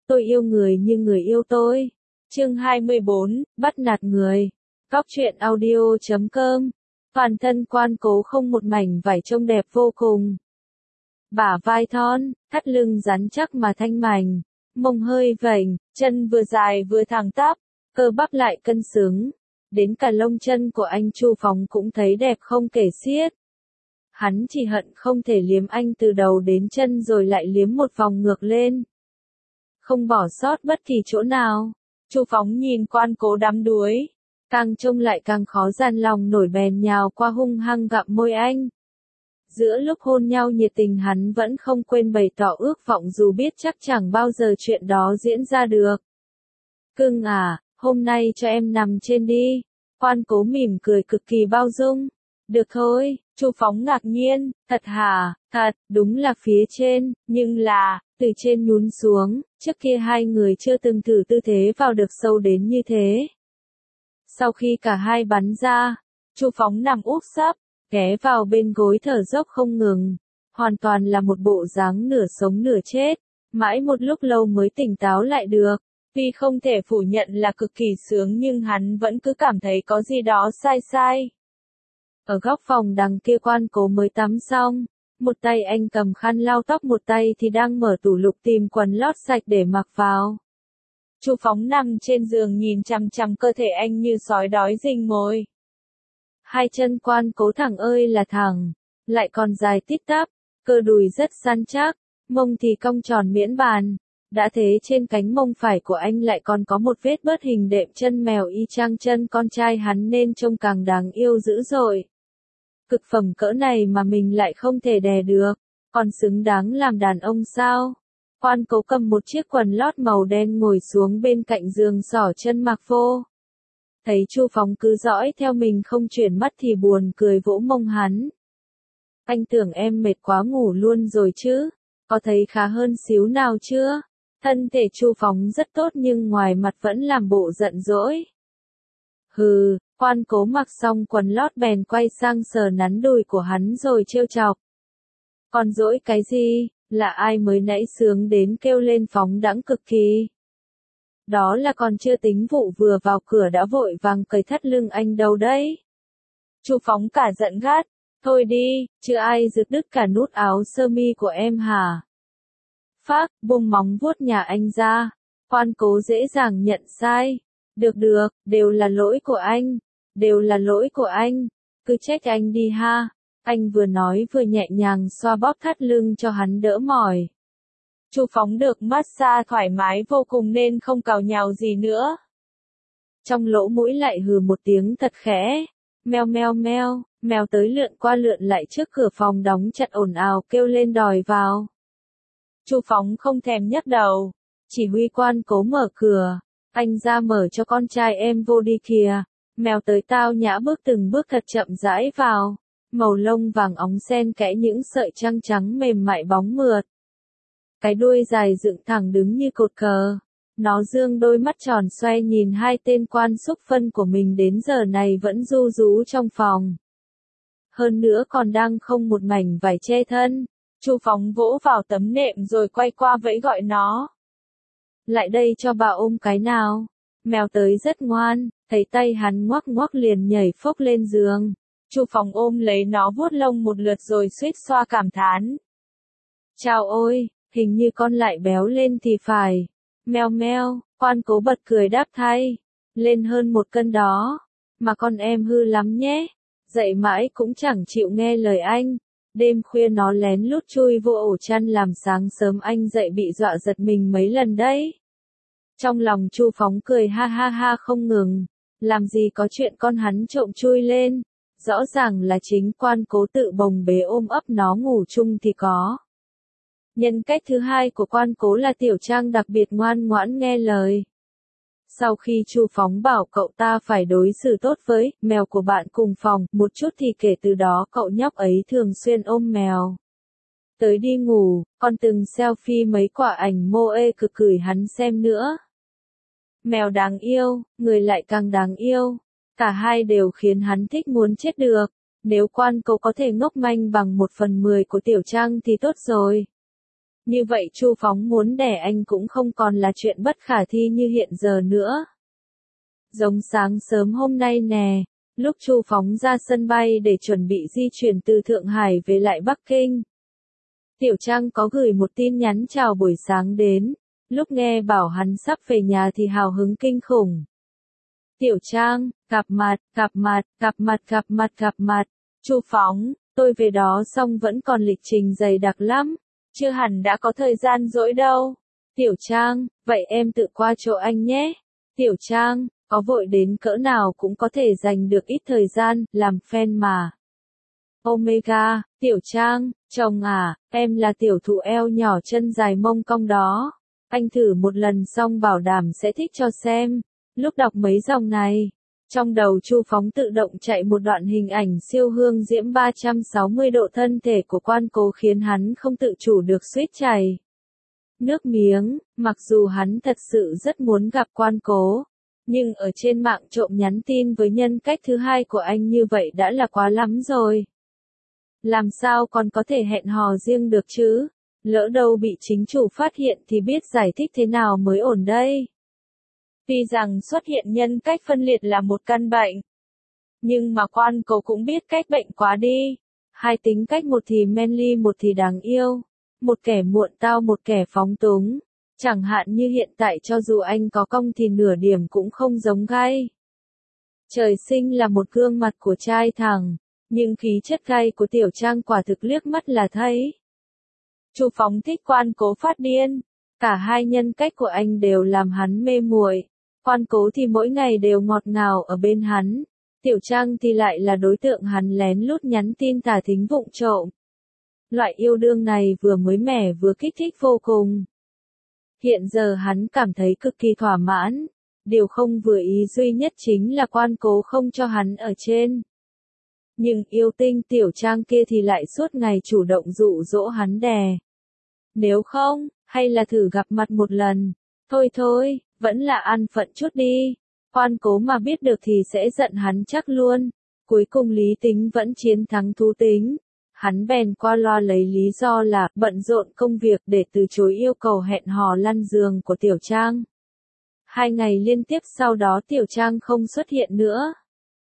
tôi yêu người như người yêu tôi. Chương 24, bắt nạt người. Góc truyện audio.com. Toàn thân Quan Cố không một mảnh vải trông đẹp vô cùng. Bả vai thon, thắt lưng rắn chắc mà thanh mảnh, mông hơi vểnh, chân vừa dài vừa thẳng tắp, cơ bắp lại cân xứng. Đến cả lông chân của anh Chu Phóng cũng thấy đẹp không kể xiết. Hắn chỉ hận không thể liếm anh từ đầu đến chân rồi lại liếm một vòng ngược lên. Không bỏ sót bất kỳ chỗ nào. Chu Phóng nhìn Quan Cố đắm đuối, càng trông lại càng khó dằn lòng nổi bèn nhào qua hung hăng gặm môi anh. Giữa lúc hôn nhau nhiệt tình hắn vẫn không quên bày tỏ ước vọng dù biết chắc chẳng bao giờ chuyện đó diễn ra được. Cưng à, hôm nay cho em nằm trên đi. Quan Cố mỉm cười cực kỳ bao dung. Được thôi, Chu Phóng ngạc nhiên, thật hả, thật, đúng là phía trên, nhưng là, từ trên nhún xuống, trước kia hai người chưa từng thử tư thế vào được sâu đến như thế. Sau khi cả hai bắn ra, Chu Phóng nằm úp sấp, ghé vào bên gối thở dốc không ngừng, hoàn toàn là một bộ dáng nửa sống nửa chết, mãi một lúc lâu mới tỉnh táo lại được. Tuy không thể phủ nhận là cực kỳ sướng nhưng hắn vẫn cứ cảm thấy có gì đó sai sai. Ở góc phòng đằng kia Quan Cố mới tắm xong, một tay anh cầm khăn lau tóc một tay thì đang mở tủ lục tìm quần lót sạch để mặc vào. Chu Phóng nằm trên giường nhìn chằm chằm cơ thể anh như sói đói rình mồi. Hai chân Quan Cố thẳng ơi là thẳng, lại còn dài tít tắp, cơ đùi rất săn chắc, mông thì cong tròn miễn bàn. Đã thế trên cánh mông phải của anh lại còn có một vết bớt hình đệm chân mèo y chang chân con trai hắn nên trông càng đáng yêu dữ dội. Cực phẩm cỡ này mà mình lại không thể đè được, còn xứng đáng làm đàn ông sao? Quan Cố cầm một chiếc quần lót màu đen ngồi xuống bên cạnh giường xỏ chân mặc vô. Thấy Chu Phóng cứ dõi theo mình không chuyển mắt thì buồn cười vỗ mông hắn. Anh tưởng em mệt quá ngủ luôn rồi chứ, có thấy khá hơn xíu nào chưa? Thân thể Chu Phóng rất tốt nhưng ngoài mặt vẫn làm bộ giận dỗi. Hừ, Quan Cố mặc xong quần lót bèn quay sang sờ nắn đùi của hắn rồi trêu chọc. Còn dỗi cái gì, là ai mới nãy sướng đến kêu lên phóng đãng cực kỳ. Đó là còn chưa tính vụ vừa vào cửa đã vội vàng cởi thắt lưng anh đâu đấy. Chu Phóng cả giận gắt, thôi đi, chứ ai giật đứt cả nút áo sơ mi của em hả? Phác, buông móng vuốt nhà anh ra. Quan Cố dễ dàng nhận sai. Được được, đều là lỗi của anh. Đều là lỗi của anh. Cứ trách anh đi ha. Anh vừa nói vừa nhẹ nhàng xoa bóp thắt lưng cho hắn đỡ mỏi. Chu Phóng được massage thoải mái vô cùng nên không cào nhào gì nữa. Trong lỗ mũi lại hừ một tiếng thật khẽ. Meo meo meo, mèo tới lượn qua lượn lại trước cửa phòng đóng chặt ồn ào kêu lên đòi vào. Chu Phóng không thèm nhấc đầu, chỉ huy Quan Cố mở cửa, anh ra mở cho con trai em vô đi kìa. Mèo tới tao nhã bước từng bước thật chậm rãi vào, màu lông vàng óng xen kẽ những sợi trăng trắng mềm mại bóng mượt. Cái đuôi dài dựng thẳng đứng như cột cờ, nó dương đôi mắt tròn xoay nhìn hai tên quan xúc phân của mình đến giờ này vẫn ru rú trong phòng. Hơn nữa còn đang không một mảnh vải che thân. Chu Phóng vỗ vào tấm nệm rồi quay qua vẫy gọi nó. Lại đây cho bà ôm cái nào. Mèo tới rất ngoan, thấy tay hắn ngoắc ngoắc liền nhảy phốc lên giường. Chu Phóng ôm lấy nó vuốt lông một lượt rồi suýt xoa cảm thán. Chào ôi, hình như con lại béo lên thì phải. Meo meo, Quan Cố bật cười đáp thay. Lên hơn 1 cân đó. Mà con em hư lắm nhé. Dậy mãi cũng chẳng chịu nghe lời anh. Đêm khuya nó lén lút chui vô ổ chăn làm sáng sớm anh dậy bị dọa giật mình mấy lần đấy. Trong lòng Chu Phóng cười ha ha ha không ngừng. Làm gì có chuyện con hắn trộm chui lên. Rõ ràng là chính Quan Cố tự bồng bế ôm ấp nó ngủ chung thì có. Nhân cách thứ hai của Quan Cố là Tiểu Trang đặc biệt ngoan ngoãn nghe lời. Sau khi Chu Phóng bảo cậu ta phải đối xử tốt với mèo của bạn cùng phòng một chút thì kể từ đó cậu nhóc ấy thường xuyên ôm mèo. Tới đi ngủ, còn từng selfie mấy quả ảnh mô ê cực gửi hắn xem nữa. Mèo đáng yêu, người lại càng đáng yêu. Cả hai đều khiến hắn thích muốn chết được. Nếu Quan Cố có thể ngốc manh bằng 1/10 của Tiểu Trang thì tốt rồi. Như vậy Chu Phóng muốn đẻ anh cũng không còn là chuyện bất khả thi như hiện giờ nữa. Giống sáng sớm hôm nay nè, lúc Chu Phóng ra sân bay để chuẩn bị di chuyển từ Thượng Hải về lại Bắc Kinh. Tiểu Trang có gửi một tin nhắn chào buổi sáng đến, lúc nghe bảo hắn sắp về nhà thì hào hứng kinh khủng. Tiểu Trang, gặp mặt. Chu Phóng, tôi về đó xong vẫn còn lịch trình dày đặc lắm, chưa hẳn đã có thời gian rỗi đâu. Tiểu Trang, vậy em tự qua chỗ anh nhé. Tiểu Trang, có vội đến cỡ nào cũng có thể dành được ít thời gian, làm fan mà. Omega, Tiểu Trang, chồng à, em là tiểu thụ eo nhỏ chân dài mông cong đó. Anh thử một lần xong bảo đảm sẽ thích cho xem. Lúc đọc mấy dòng này, trong đầu Chu Phóng tự động chạy một đoạn hình ảnh siêu hương diễm 360 độ thân thể của Quan Cố khiến hắn không tự chủ được suýt chảy nước miếng. Mặc dù hắn thật sự rất muốn gặp Quan Cố, nhưng ở trên mạng trộm nhắn tin với nhân cách thứ hai của anh như vậy đã là quá lắm rồi. Làm sao còn có thể hẹn hò riêng được chứ? Lỡ đâu bị chính chủ phát hiện thì biết giải thích thế nào mới ổn đây? Tuy rằng xuất hiện nhân cách phân liệt là một căn bệnh, nhưng mà Quan Cố cũng biết cách bệnh quá đi. Hai tính cách, một thì manly một thì đáng yêu, một kẻ muộn tao một kẻ phóng túng. Chẳng hạn như hiện tại cho dù anh có cong thì nửa điểm cũng không giống gai. Trời sinh là một gương mặt của trai thẳng, nhưng khí chất gai của Tiểu Trang quả thực liếc mắt là thấy. Chu Phóng thích Quan Cố phát điên, cả hai nhân cách của anh đều làm hắn mê muội. Quan Cố thì mỗi ngày đều ngọt ngào ở bên hắn, Tiểu Trang thì lại là đối tượng hắn lén lút nhắn tin tả thính vụng trộm. Loại yêu đương này vừa mới mẻ vừa kích thích vô cùng. Hiện giờ hắn cảm thấy cực kỳ thỏa mãn, điều không vừa ý duy nhất chính là Quan Cố không cho hắn ở trên. Nhưng yêu tinh Tiểu Trang kia thì lại suốt ngày chủ động dụ dỗ hắn đè. Nếu không, hay là thử gặp mặt một lần. Thôi, vẫn là an phận chút đi. Quan Cố mà biết được thì sẽ giận hắn chắc luôn. Cuối cùng lý tính vẫn chiến thắng thú tính. Hắn bèn qua loa lấy lý do là bận rộn công việc để từ chối yêu cầu hẹn hò lăn giường của Tiểu Trang. 2 ngày liên tiếp sau đó Tiểu Trang không xuất hiện nữa.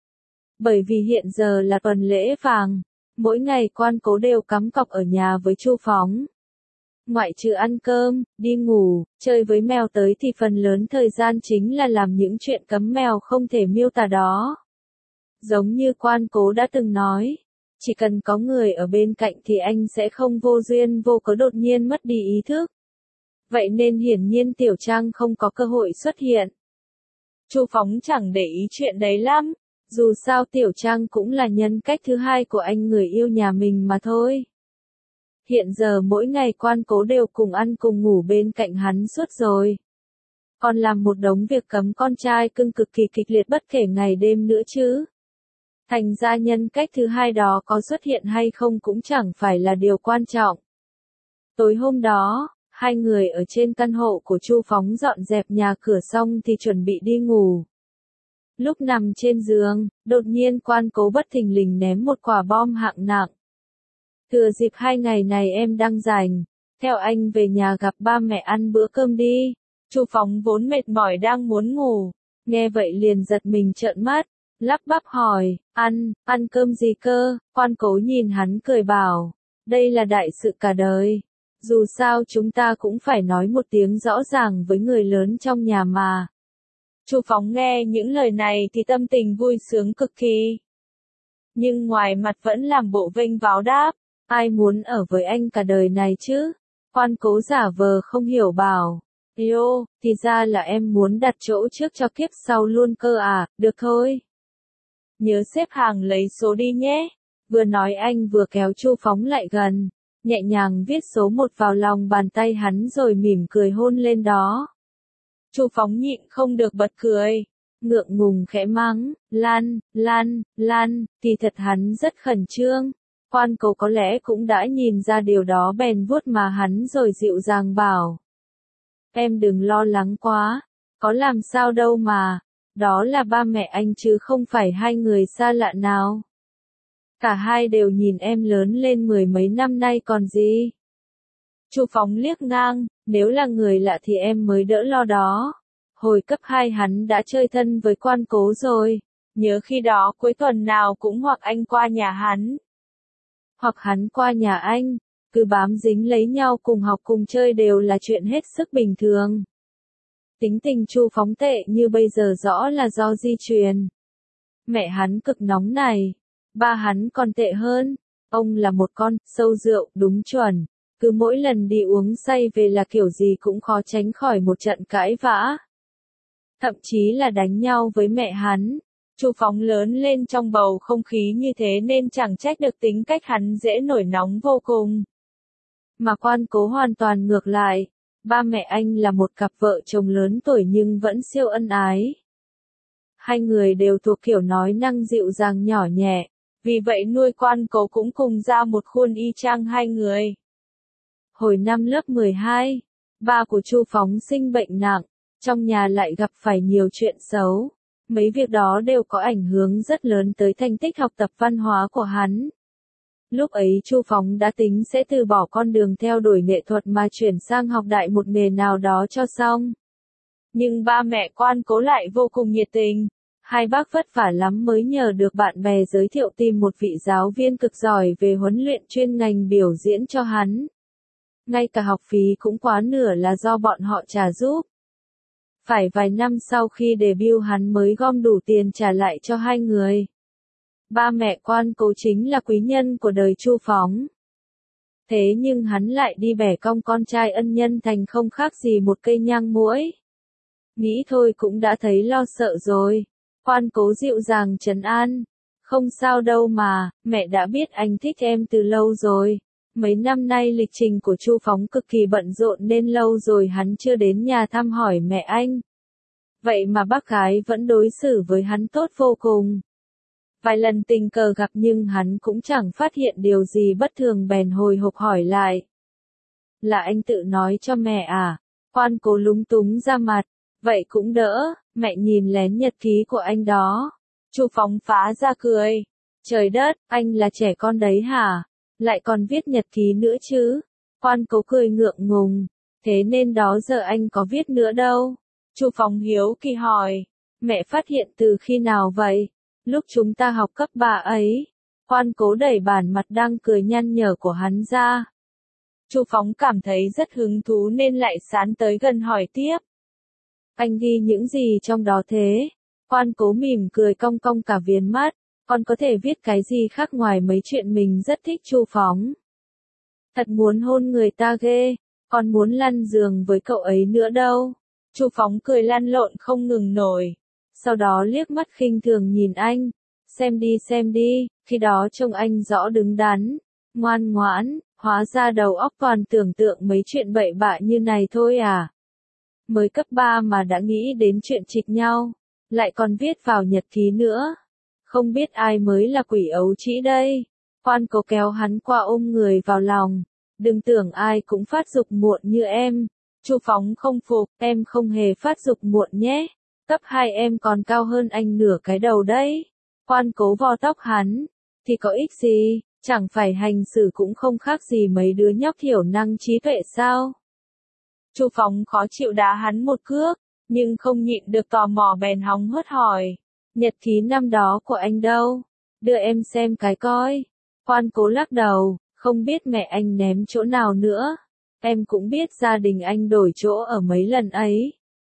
Bởi vì hiện giờ là tuần lễ vàng, mỗi ngày Quan Cố đều cắm cọc ở nhà với Chu Phóng. Ngoại trừ ăn cơm, đi ngủ, chơi với mèo tới thì phần lớn thời gian chính là làm những chuyện cấm mèo không thể miêu tả đó. Giống như Quan Cố đã từng nói, chỉ cần có người ở bên cạnh thì anh sẽ không vô duyên vô cớ đột nhiên mất đi ý thức. Vậy nên hiển nhiên Tiểu Trang không có cơ hội xuất hiện. Chu Phóng chẳng để ý chuyện đấy lắm, dù sao Tiểu Trang cũng là nhân cách thứ hai của anh người yêu nhà mình mà thôi. Hiện giờ mỗi ngày Quan Cố đều cùng ăn cùng ngủ bên cạnh hắn suốt rồi. Còn làm một đống việc cấm con trai cưng cực kỳ kịch liệt bất kể ngày đêm nữa chứ. Thành ra nhân cách thứ hai đó có xuất hiện hay không cũng chẳng phải là điều quan trọng. Tối hôm đó, hai người ở trên căn hộ của Chu Phóng dọn dẹp nhà cửa xong thì chuẩn bị đi ngủ. Lúc nằm trên giường, đột nhiên Quan Cố bất thình lình ném một quả bom hạng nặng. Thừa dịp 2 ngày này em đang rảnh, theo anh về nhà gặp ba mẹ ăn bữa cơm đi. Chu Phóng vốn mệt mỏi đang muốn ngủ, nghe vậy liền giật mình trợn mắt, lắp bắp hỏi, ăn cơm gì cơ? Quan Cố nhìn hắn cười bảo, đây là đại sự cả đời. Dù sao chúng ta cũng phải nói một tiếng rõ ràng với người lớn trong nhà mà. Chu Phóng nghe những lời này thì tâm tình vui sướng cực kỳ. Nhưng ngoài mặt vẫn làm bộ vênh váo đáp, ai muốn ở với anh cả đời này chứ? Quan Cố giả vờ không hiểu bảo, yêu, thì ra là em muốn đặt chỗ trước cho kiếp sau luôn cơ à, được thôi. Nhớ xếp hàng lấy số đi nhé. Vừa nói anh vừa kéo Chu Phóng lại gần, nhẹ nhàng viết số 1 vào lòng bàn tay hắn rồi mỉm cười hôn lên đó. Chu Phóng nhịn không được bật cười, ngượng ngùng khẽ mắng, Lan, thì thật hắn rất khẩn trương. Quan Cố có lẽ cũng đã nhìn ra điều đó bèn vuốt má hắn rồi dịu dàng bảo. Em đừng lo lắng quá, có làm sao đâu mà, đó là ba mẹ anh chứ không phải hai người xa lạ nào. Cả hai đều nhìn em lớn lên 10 mấy năm nay còn gì. Chu Phóng liếc ngang, nếu là người lạ thì em mới đỡ lo đó. Hồi cấp 2 hắn đã chơi thân với Quan Cố rồi. Nhớ khi đó cuối tuần nào cũng hoặc anh qua nhà hắn, hoặc hắn qua nhà anh, cứ bám dính lấy nhau cùng học cùng chơi đều là chuyện hết sức bình thường. Tính tình Chu Phóng tệ như bây giờ rõ là do di truyền. Mẹ hắn cực nóng này, ba hắn còn tệ hơn, ông là một con sâu rượu đúng chuẩn, cứ mỗi lần đi uống say về là kiểu gì cũng khó tránh khỏi một trận cãi vã. Thậm chí là đánh nhau với mẹ hắn. Chu Phóng lớn lên trong bầu không khí như thế nên chẳng trách được tính cách hắn dễ nổi nóng vô cùng. Mà Quan Cố hoàn toàn ngược lại, ba mẹ anh là một cặp vợ chồng lớn tuổi nhưng vẫn siêu ân ái. Hai người đều thuộc kiểu nói năng dịu dàng nhỏ nhẹ, vì vậy nuôi Quan Cố cũng cùng ra một khuôn y chang hai người. Hồi năm lớp 12, ba của Chu Phóng sinh bệnh nặng, trong nhà lại gặp phải nhiều chuyện xấu. Mấy việc đó đều có ảnh hưởng rất lớn tới thành tích học tập văn hóa của hắn. Lúc ấy Chu Phóng đã tính sẽ từ bỏ con đường theo đuổi nghệ thuật mà chuyển sang học đại một nghề nào đó cho xong. Nhưng ba mẹ Quan Cố lại vô cùng nhiệt tình. Hai bác vất vả lắm mới nhờ được bạn bè giới thiệu tìm một vị giáo viên cực giỏi về huấn luyện chuyên ngành biểu diễn cho hắn. Ngay cả học phí cũng quá nửa là do bọn họ trả giúp. Phải vài năm sau khi debut hắn mới gom đủ tiền trả lại cho hai người. Ba mẹ Quan Cố chính là quý nhân của đời Chu Phóng. Thế nhưng hắn lại đi bẻ cong con trai ân nhân thành không khác gì một cây nhang muỗi. Nghĩ thôi cũng đã thấy lo sợ rồi. Quan Cố dịu dàng trấn an. Không sao đâu mà, mẹ đã biết anh thích em từ lâu rồi. Mấy năm nay lịch trình của Chu Phóng cực kỳ bận rộn nên lâu rồi hắn chưa đến nhà thăm hỏi mẹ anh. Vậy mà bác gái vẫn đối xử với hắn tốt vô cùng. Vài lần tình cờ gặp nhưng hắn cũng chẳng phát hiện điều gì bất thường bèn hồi hộp hỏi lại. Là anh tự nói cho mẹ à? Quan Cố lúng túng ra mặt. Vậy cũng đỡ, mẹ nhìn lén nhật ký của anh đó. Chu Phóng phá ra cười. Trời đất, anh là trẻ con đấy hả? Lại còn viết nhật ký nữa chứ? Quan Cố cười ngượng ngùng. Thế nên đó giờ anh có viết nữa đâu. Chu Phóng hiếu kỳ hỏi. Mẹ phát hiện từ khi nào vậy? Lúc chúng ta học cấp 3 ấy. Quan Cố đẩy bản mặt đang cười nhăn nhở của hắn ra. Chu Phóng cảm thấy rất hứng thú nên lại sán tới gần hỏi tiếp. Anh ghi những gì trong đó thế? Quan Cố mỉm cười cong cong cả viền mắt. Con có thể viết cái gì khác ngoài mấy chuyện mình rất thích Chu Phóng. Thật muốn hôn người ta ghê. Con muốn lăn giường với cậu ấy nữa đâu. Chu Phóng cười lăn lộn không ngừng nổi. Sau đó liếc mắt khinh thường nhìn anh. Xem đi, khi đó trông anh rõ đứng đắn, ngoan ngoãn, hóa ra đầu óc toàn tưởng tượng mấy chuyện bậy bạ như này thôi à. Mới cấp 3 mà đã nghĩ đến chuyện trịch nhau, lại còn viết vào nhật ký nữa. Không biết ai mới là quỷ ấu trĩ đây. Quan Cố kéo hắn qua ôm người vào lòng. Đừng tưởng ai cũng phát dục muộn như em. Chu Phóng không phục, em không hề phát dục muộn nhé. Cấp 2 em còn cao hơn anh nửa cái đầu đấy. Quan Cố vo tóc hắn. Thì có ích gì, chẳng phải hành xử cũng không khác gì mấy đứa nhóc thiểu năng trí tuệ sao. Chu Phóng khó chịu đá hắn một cước, nhưng không nhịn được tò mò bèn hóng hớt hỏi. Nhật ký năm đó của anh đâu? Đưa em xem cái coi. Quan Cố lắc đầu, không biết mẹ anh ném chỗ nào nữa. Em cũng biết gia đình anh đổi chỗ ở mấy lần ấy.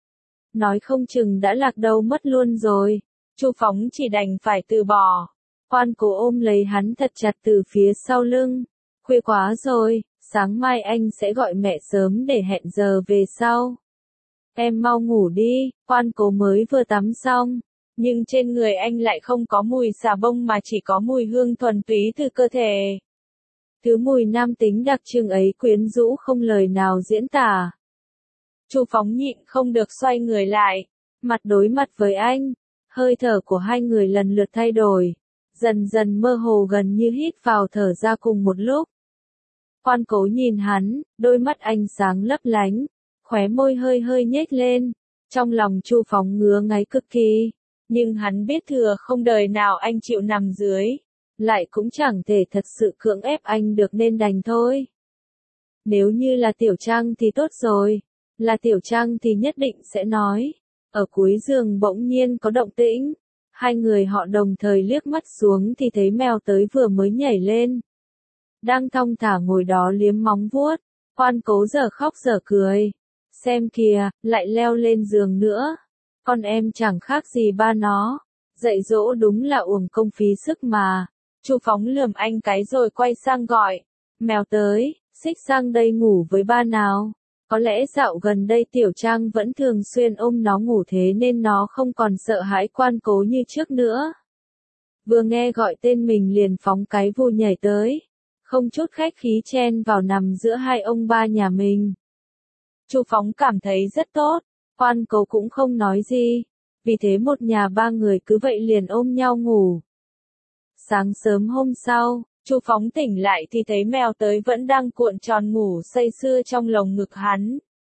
Nói không chừng đã lạc đâu mất luôn rồi. Chu Phóng chỉ đành phải từ bỏ. Quan Cố ôm lấy hắn thật chặt từ phía sau lưng. Khuya quá rồi, sáng mai anh sẽ gọi mẹ sớm để hẹn giờ về sau. Em mau ngủ đi. Quan Cố mới vừa tắm xong. Nhưng trên người anh lại không có mùi xà bông mà chỉ có mùi hương thuần túy từ cơ thể. Thứ mùi nam tính đặc trưng ấy quyến rũ không lời nào diễn tả. Chu Phóng nhịn không được xoay người lại, mặt đối mặt với anh. Hơi thở của hai người lần lượt thay đổi, dần dần mơ hồ gần như hít vào thở ra cùng một lúc. Quan Cố nhìn hắn, đôi mắt anh sáng lấp lánh, khóe môi hơi hơi nhếch lên. Trong lòng Chu Phóng ngứa ngáy cực kỳ, nhưng hắn biết thừa không đời nào anh chịu nằm dưới, lại cũng chẳng thể thật sự cưỡng ép anh được nên đành thôi. Nếu như là Tiểu Trang thì tốt rồi. Là Tiểu Trang thì nhất định sẽ nói. Ở cuối giường bỗng nhiên có động tĩnh. Hai người họ đồng thời liếc mắt xuống thì thấy mèo tới vừa mới nhảy lên. Đang thong thả ngồi đó liếm móng vuốt. Quan Cố giờ khóc giờ cười. Xem kìa, lại leo lên giường nữa. Con em chẳng khác gì ba nó. Dạy dỗ đúng là uổng công phí sức mà. Chu Phóng lườm anh cái rồi quay sang gọi. Mèo tới, xích sang đây ngủ với ba nào. Có lẽ dạo gần đây Tiểu Trang vẫn thường xuyên ôm nó ngủ thế nên nó không còn sợ hãi Quan Cố như trước nữa. Vừa nghe gọi tên mình liền phóng cái vù nhảy tới. Không chút khách khí chen vào nằm giữa hai ông ba nhà mình. Chu Phóng cảm thấy rất tốt, Quan Cố cũng không nói gì. Vì thế một nhà ba người cứ vậy liền ôm nhau ngủ. Sáng sớm hôm sau, Chu Phóng tỉnh lại thì thấy mèo tới vẫn đang cuộn tròn ngủ say sưa trong lồng ngực hắn.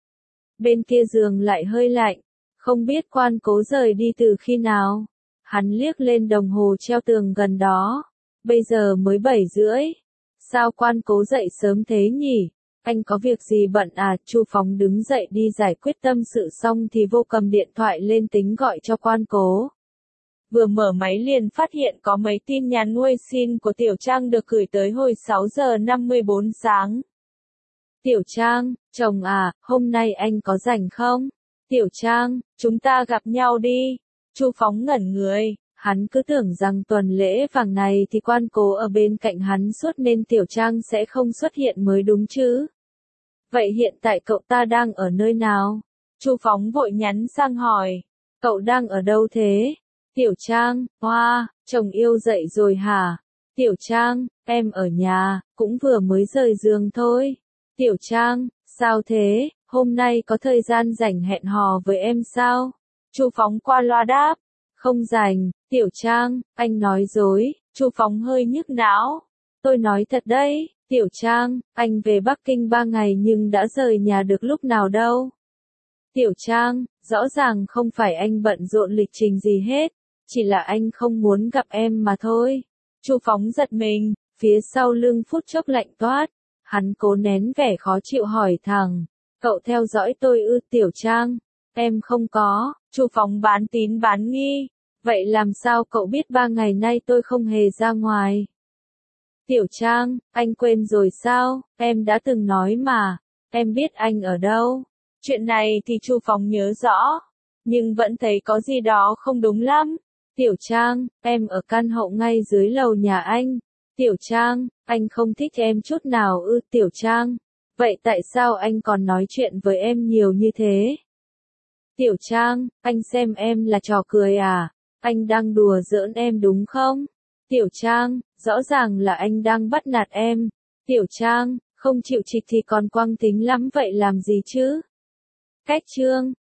Bên kia giường lại hơi lạnh, không biết Quan Cố rời đi từ khi nào. Hắn liếc lên đồng hồ treo tường gần đó, bây giờ mới 7:30. Sao Quan Cố dậy sớm thế nhỉ? Anh có việc gì bận à? Chu Phóng đứng dậy đi giải quyết tâm sự xong thì vô cầm điện thoại lên tính gọi cho Quan Cố. Vừa mở máy liền phát hiện có mấy tin nhắn nuôi xin của Tiểu Trang được gửi tới hồi 6:54 sáng. Tiểu Trang, chồng à, hôm nay anh có rảnh không? Tiểu Trang, chúng ta gặp nhau đi. Chu Phóng ngẩn người, hắn cứ tưởng rằng tuần lễ vàng này thì Quan Cố ở bên cạnh hắn suốt nên Tiểu Trang sẽ không xuất hiện mới đúng chứ. Vậy hiện tại cậu ta đang ở nơi nào? Chu Phóng vội nhắn sang hỏi. Cậu đang ở đâu thế? Tiểu Trang, hoa, chồng yêu dậy rồi hả? Tiểu Trang, em ở nhà, cũng vừa mới rời giường thôi. Tiểu Trang, sao thế, hôm nay có thời gian rảnh hẹn hò với em sao? Chu Phóng qua loa đáp. Không rảnh, Tiểu Trang, anh nói dối. Chu Phóng hơi nhức não. Tôi nói thật đấy, Tiểu Trang, anh về Bắc Kinh 3 ngày nhưng đã rời nhà được lúc nào đâu. Tiểu Trang, rõ ràng không phải anh bận rộn lịch trình gì hết, chỉ là anh không muốn gặp em mà thôi. Chu Phóng giật mình, phía sau lưng phút chốc lạnh toát. Hắn cố nén vẻ khó chịu hỏi thẳng, cậu theo dõi tôi ư? Tiểu Trang, em không có. Chu Phóng bán tín bán nghi, vậy làm sao cậu biết 3 ngày nay tôi không hề ra ngoài? Tiểu Trang, anh quên rồi sao, em đã từng nói mà, em biết anh ở đâu. Chuyện này thì Chu Phóng nhớ rõ, nhưng vẫn thấy có gì đó không đúng lắm. Tiểu Trang, em ở căn hộ ngay dưới lầu nhà anh. Tiểu Trang, anh không thích em chút nào ư? Tiểu Trang, vậy tại sao anh còn nói chuyện với em nhiều như thế? Tiểu Trang, anh xem em là trò cười à? Anh đang đùa giỡn em đúng không? Tiểu Trang, rõ ràng là anh đang bắt nạt em. Tiểu Trang, không chịu trịch thì còn quăng tính lắm vậy làm gì chứ? Cách chương